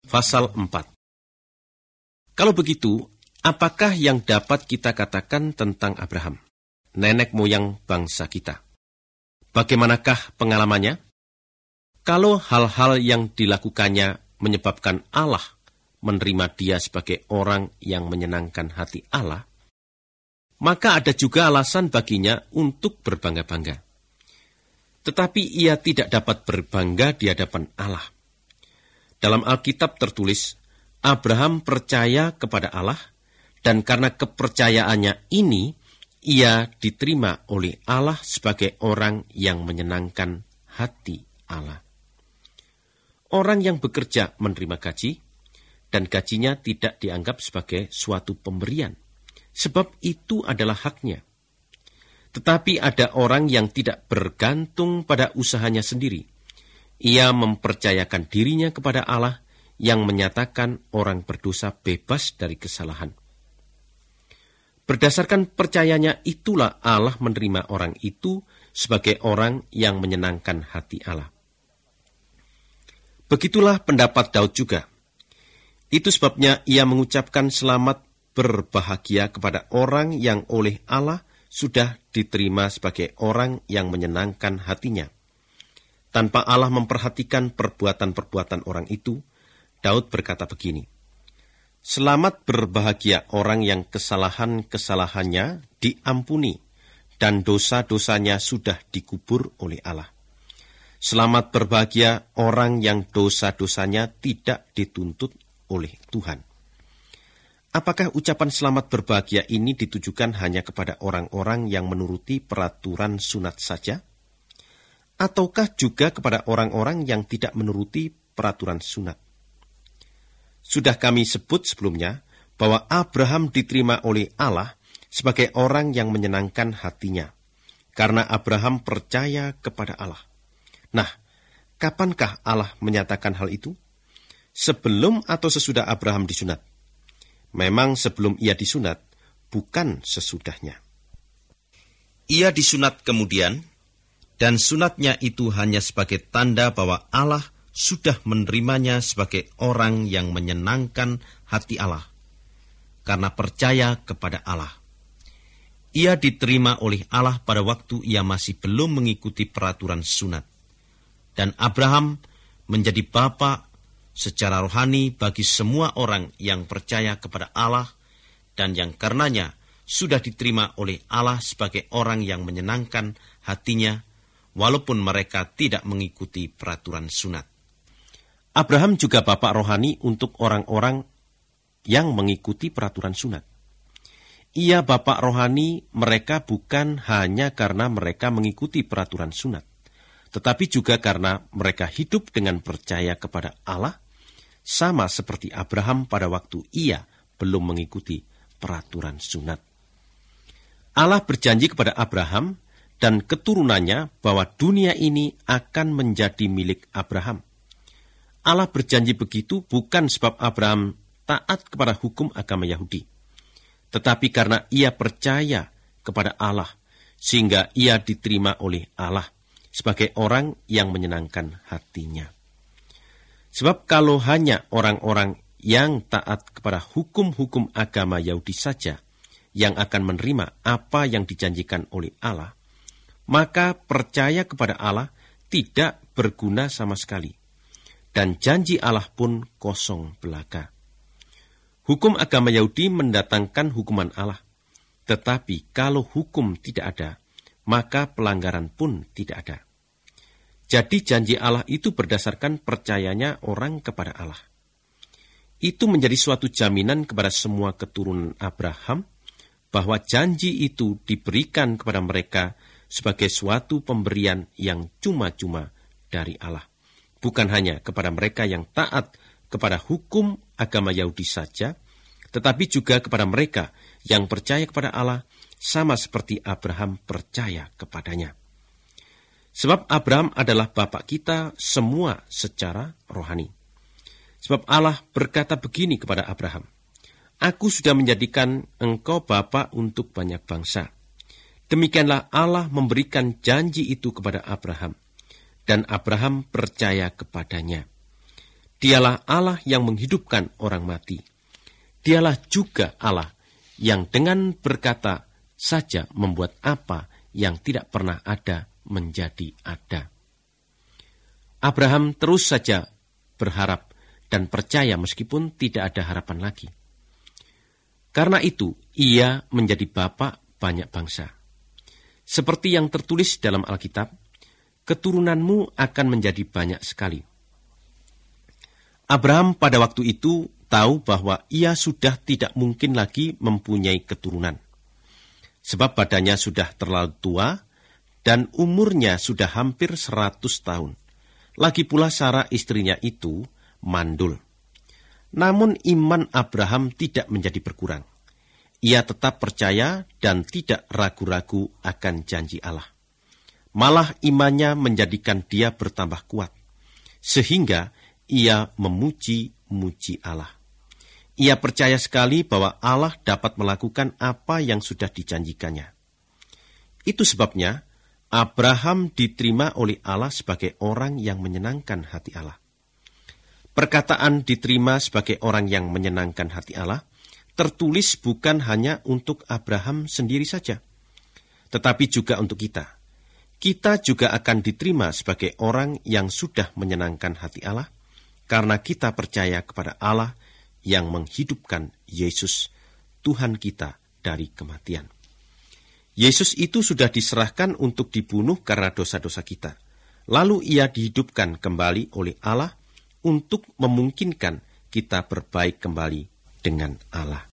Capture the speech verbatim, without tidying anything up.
Pasal empat. Kalau begitu, apakah yang dapat kita katakan tentang Abraham, nenek moyang bangsa kita? Bagaimanakah pengalamannya? Kalau hal-hal yang dilakukannya menyebabkan Allah menerima dia sebagai orang yang menyenangkan hati Allah, maka ada juga alasan baginya untuk berbangga-bangga. Tetapi ia tidak dapat berbangga di hadapan Allah. Dalam Alkitab tertulis, Abraham percaya kepada Allah, dan karena kepercayaannya ini, ia diterima oleh Allah sebagai orang yang menyenangkan hati Allah. Orang yang bekerja menerima gaji, dan gajinya tidak dianggap sebagai suatu pemberian, sebab itu adalah haknya. Tetapi ada orang yang tidak bergantung pada usahanya sendiri. Ia mempercayakan dirinya kepada Allah yang menyatakan orang berdosa bebas dari kesalahan. Berdasarkan percayanya itulah Allah menerima orang itu sebagai orang yang menyenangkan hati Allah. Begitulah pendapat Daud juga. Itu sebabnya ia mengucapkan selamat berbahagia kepada orang yang oleh Allah sudah diterima sebagai orang yang menyenangkan hatinya. Tanpa Allah memperhatikan perbuatan-perbuatan orang itu, Daud berkata begini, "Selamat berbahagia orang yang kesalahan-kesalahannya diampuni, dan dosa-dosanya sudah dikubur oleh Allah. Selamat berbahagia orang yang dosa-dosanya tidak dituntut oleh Tuhan." Apakah ucapan selamat berbahagia ini ditujukan hanya kepada orang-orang yang menuruti peraturan sunat saja? Ataukah juga kepada orang-orang yang tidak menuruti peraturan sunat? Sudah kami sebut sebelumnya bahwa Abraham diterima oleh Allah sebagai orang yang menyenangkan hatinya, karena Abraham percaya kepada Allah. Nah, kapankah Allah menyatakan hal itu? Sebelum atau sesudah Abraham disunat? Memang sebelum ia disunat, bukan sesudahnya. Ia disunat kemudian, dan sunatnya itu hanya sebagai tanda bahwa Allah sudah menerimanya sebagai orang yang menyenangkan hati Allah, karena percaya kepada Allah. Ia diterima oleh Allah pada waktu ia masih belum mengikuti peraturan sunat. Dan Abraham menjadi bapa secara rohani bagi semua orang yang percaya kepada Allah, dan yang karenanya sudah diterima oleh Allah sebagai orang yang menyenangkan hatinya, walaupun mereka tidak mengikuti peraturan sunat. Abraham juga bapak rohani untuk orang-orang yang mengikuti peraturan sunat. Ia bapak rohani mereka bukan hanya karena mereka mengikuti peraturan sunat, tetapi juga karena mereka hidup dengan percaya kepada Allah, sama seperti Abraham pada waktu ia belum mengikuti peraturan sunat. Allah berjanji kepada Abraham dan keturunannya bahwa dunia ini akan menjadi milik Abraham. Allah berjanji begitu bukan sebab Abraham taat kepada hukum agama Yahudi, tetapi karena ia percaya kepada Allah, sehingga ia diterima oleh Allah sebagai orang yang menyenangkan hatinya. Sebab kalau hanya orang-orang yang taat kepada hukum-hukum agama Yahudi saja yang akan menerima apa yang dijanjikan oleh Allah, maka percaya kepada Allah tidak berguna sama sekali, dan janji Allah pun kosong belaka. Hukum agama Yahudi mendatangkan hukuman Allah, tetapi kalau hukum tidak ada, maka pelanggaran pun tidak ada. Jadi janji Allah itu berdasarkan percayanya orang kepada Allah. Itu menjadi suatu jaminan kepada semua keturunan Abraham, bahwa janji itu diberikan kepada mereka sebagai suatu pemberian yang cuma-cuma dari Allah. Bukan hanya kepada mereka yang taat kepada hukum agama Yahudi saja, tetapi juga kepada mereka yang percaya kepada Allah, sama seperti Abraham percaya kepadanya. Sebab Abraham adalah bapak kita semua secara rohani. Sebab Allah berkata begini kepada Abraham, "Aku sudah menjadikan engkau bapa untuk banyak bangsa." Demikianlah Allah memberikan janji itu kepada Abraham, dan Abraham percaya kepadanya. Dialah Allah yang menghidupkan orang mati. Dialah juga Allah yang dengan berkata saja membuat apa yang tidak pernah ada menjadi ada. Abraham terus saja berharap dan percaya meskipun tidak ada harapan lagi. Karena itu, ia menjadi bapa banyak bangsa. Seperti yang tertulis dalam Alkitab, keturunanmu akan menjadi banyak sekali. Abraham pada waktu itu tahu bahwa ia sudah tidak mungkin lagi mempunyai keturunan. Sebab badannya sudah terlalu tua dan umurnya sudah hampir seratus tahun. Lagi pula Sarah istrinya itu mandul. Namun iman Abraham tidak menjadi berkurang. Ia tetap percaya dan tidak ragu-ragu akan janji Allah. Malah imannya menjadikan dia bertambah kuat. Sehingga ia memuji-muji Allah. Ia percaya sekali bahwa Allah dapat melakukan apa yang sudah dijanjikannya. Itu sebabnya Abraham diterima oleh Allah sebagai orang yang menyenangkan hati Allah. Perkataan diterima sebagai orang yang menyenangkan hati Allah tertulis bukan hanya untuk Abraham sendiri saja, tetapi juga untuk kita. Kita juga akan diterima sebagai orang yang sudah menyenangkan hati Allah, karena kita percaya kepada Allah yang menghidupkan Yesus, Tuhan kita dari kematian. Yesus itu sudah diserahkan untuk dibunuh karena dosa-dosa kita. Lalu ia dihidupkan kembali oleh Allah untuk memungkinkan kita berbaik kembali dengan Allah.